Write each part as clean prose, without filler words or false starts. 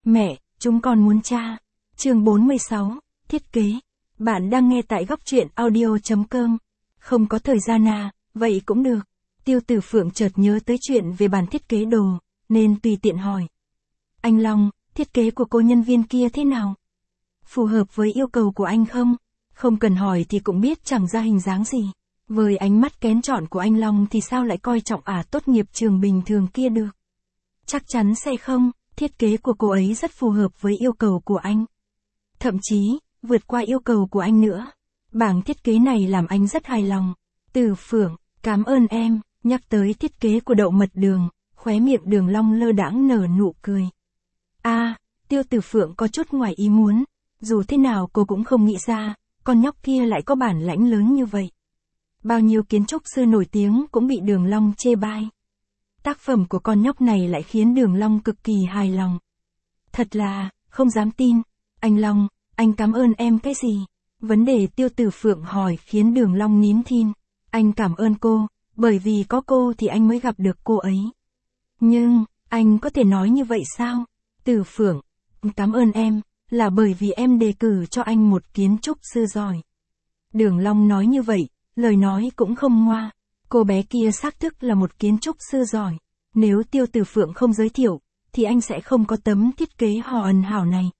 Mẹ, chúng con muốn cha. Chương 46, thiết kế. Bạn đang nghe tại góc truyện audio.com. Không có thời gian à, vậy cũng được. Tiêu Tử Phượng chợt nhớ tới chuyện về bản thiết kế đồ, nên tùy tiện hỏi. Anh Long, thiết kế của cô nhân viên kia thế nào? Phù hợp với yêu cầu của anh không? Không cần hỏi thì cũng biết chẳng ra hình dáng gì. Với ánh mắt kén chọn của anh Long thì sao lại coi trọng tốt nghiệp trường bình thường kia được? Chắc chắn sẽ không, thiết kế của cô ấy rất phù hợp với yêu cầu của anh. Thậm chí, vượt qua yêu cầu của anh nữa. Bảng thiết kế này làm anh rất hài lòng. Tử Phượng, cảm ơn em. Nhắc tới thiết kế của đậu mật đường, khóe miệng Đường Long lơ đãng nở nụ cười. Tiêu Tử Phượng có chút ngoài ý muốn. Dù thế nào cô cũng không nghĩ ra, con nhóc kia lại có bản lãnh lớn như vậy. Bao nhiêu kiến trúc sư nổi tiếng cũng bị Đường Long chê bai. Tác phẩm của con nhóc này lại khiến Đường Long cực kỳ hài lòng. Thật là, không dám tin. Anh Long, anh cảm ơn em cái gì? Vấn đề Tiêu Tử Phượng hỏi khiến Đường Long nín thinh. Anh cảm ơn cô, bởi vì có cô thì anh mới gặp được cô ấy. Nhưng, anh có thể nói như vậy sao? Tử Phượng, cảm ơn em, là bởi vì em đề cử cho anh một kiến trúc sư giỏi. Đường Long nói như vậy, lời nói cũng không ngoa. Cô bé kia xác thực là một kiến trúc sư giỏi. Nếu Tiêu Tử Phượng không giới thiệu, thì anh sẽ không có tấm thiết kế hoàn hảo này.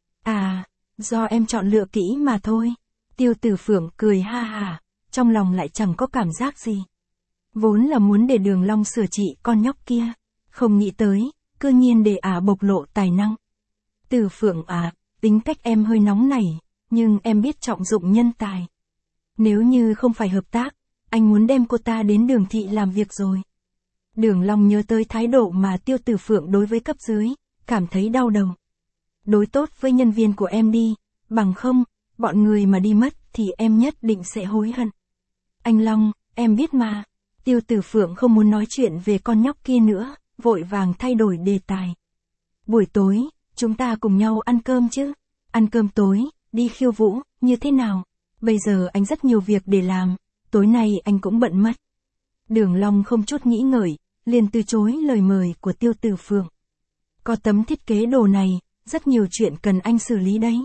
Do em chọn lựa kỹ mà thôi. Tiêu Tử Phượng cười ha hả, trong lòng lại chẳng có cảm giác gì. Vốn là muốn để Đường Long sửa trị con nhóc kia, không nghĩ tới, cư nhiên để bộc lộ tài năng. Tử Phượng tính cách em hơi nóng nảy, nhưng em biết trọng dụng nhân tài. Nếu như không phải hợp tác, anh muốn đem cô ta đến Đường thị làm việc rồi. Đường Long nhớ tới thái độ mà Tiêu Tử Phượng đối với cấp dưới, cảm thấy đau đầu. Đối tốt với nhân viên của em đi, bằng không, bọn người mà đi mất thì em nhất định sẽ hối hận. Anh Long, em biết mà. Tiêu Tử Phượng không muốn nói chuyện về con nhóc kia nữa, vội vàng thay đổi đề tài. Buổi tối, chúng ta cùng nhau ăn cơm chứ? Ăn cơm tối, đi khiêu vũ, như thế nào? Bây giờ anh rất nhiều việc để làm, tối nay anh cũng bận mất. Đường Long không chút nghĩ ngợi, liền từ chối lời mời của Tiêu Tử Phượng. Có tấm thiết kế đồ này, rất nhiều chuyện cần anh xử lý đấy.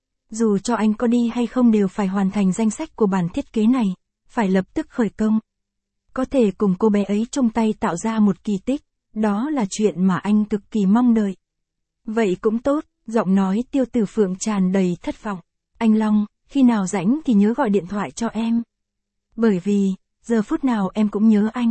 Dù cho anh có đi hay không đều phải hoàn thành danh sách của bản thiết kế này, phải lập tức khởi công. Có thể cùng cô bé ấy chung tay tạo ra một kỳ tích, đó là chuyện mà anh cực kỳ mong đợi. Vậy cũng tốt, giọng nói Tiêu Tử Phượng tràn đầy thất vọng. Anh Long, khi nào rảnh thì nhớ gọi điện thoại cho em. Bởi vì, giờ phút nào em cũng nhớ anh.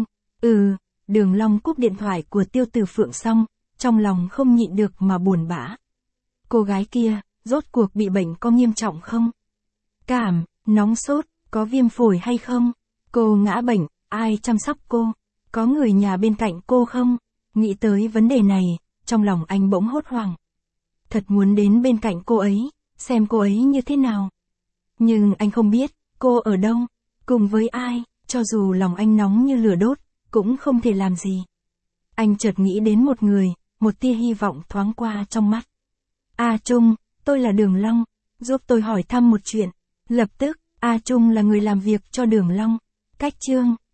Đường Long cúp điện thoại của Tiêu Tử Phượng xong, trong lòng không nhịn được mà buồn bã. Cô gái kia, rốt cuộc bị bệnh có nghiêm trọng không? Cảm, nóng sốt, có viêm phổi hay không? Cô ngã bệnh, ai chăm sóc cô? Có người nhà bên cạnh cô không? Nghĩ tới vấn đề này, trong lòng anh bỗng hốt hoảng. Thật muốn đến bên cạnh cô ấy, xem cô ấy như thế nào. Nhưng anh không biết, cô ở đâu, cùng với ai, cho dù lòng anh nóng như lửa đốt, cũng không thể làm gì. Anh chợt nghĩ đến một người, một tia hy vọng thoáng qua trong mắt. Trung, tôi là Đường Long, giúp tôi hỏi thăm một chuyện. Lập tức, Trung là người làm việc cho Đường Long. Cách chương